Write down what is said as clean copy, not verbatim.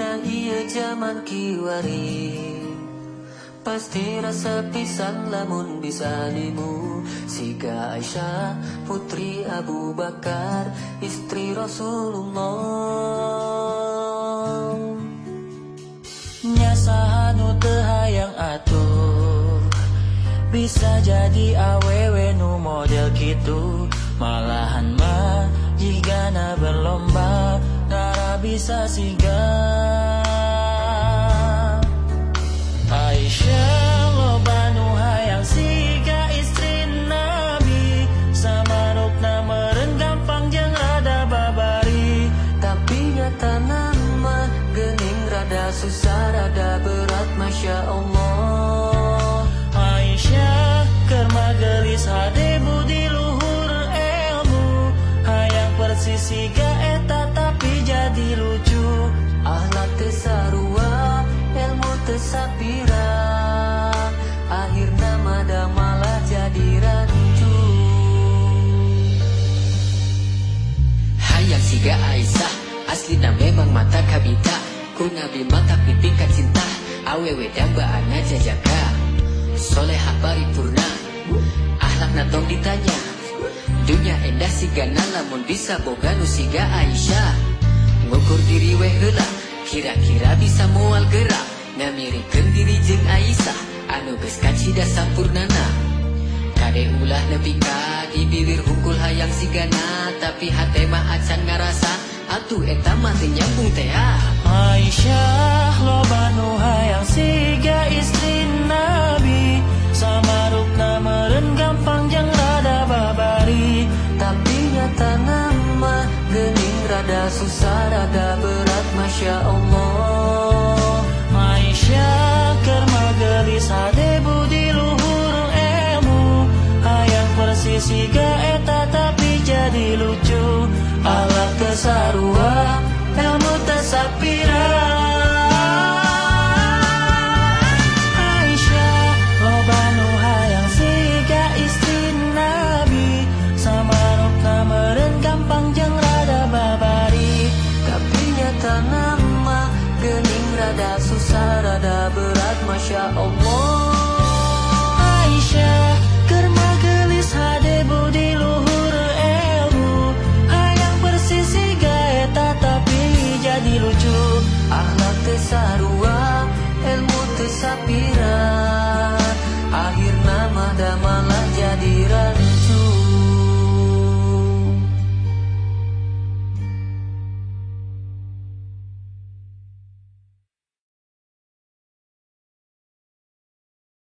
Nya iya zaman kiwari pasti rasa pisan lamun bisa dimu. Siga Aisyah putri Abu Bakar istri Rasulullah. Nya sahanu teu hayang atuh bisa jadi awewe nu model kitu. Malahan mah jigana berlomba ngara bisa siga. Aisyah loba nu hayang siga istri Nabi, samarukna meureun gampang jeung rada babari. Tapi nyata nama geuning rada susah rada berat Masya Allah. Aisyah keur magelis hade budi luhur ilmu, hayang persis siga eta tapi jadi lucu. Akhlak teu sarua ilmu teu sapira, akhirna mada malah jadi rancu. Hayang siga Aisyah aslina memang mata kabita, ku Nabi mata pipingkan cinta, awewe dambaana jajaga. Solehah paripurna, akhlakna tong ditanya, dunya endah sigana lamun bisa boga nu siga Aisyah. Ngukur diri we heula, kira-kira bisa moal gerak, ngamirikeun diri jeung Aisyah anu geus kacida sampurnana. Kade ulah nepi ka di bibir hungkul hayang sigana, tapi hate mah acan ngarasa atuh eta mah teu nyambung teh. Aisyah loba nu hayang siga istri Nabi, samarukna meureun gampang jeung rada babari. Tapi nyata nama geuning rada susah rada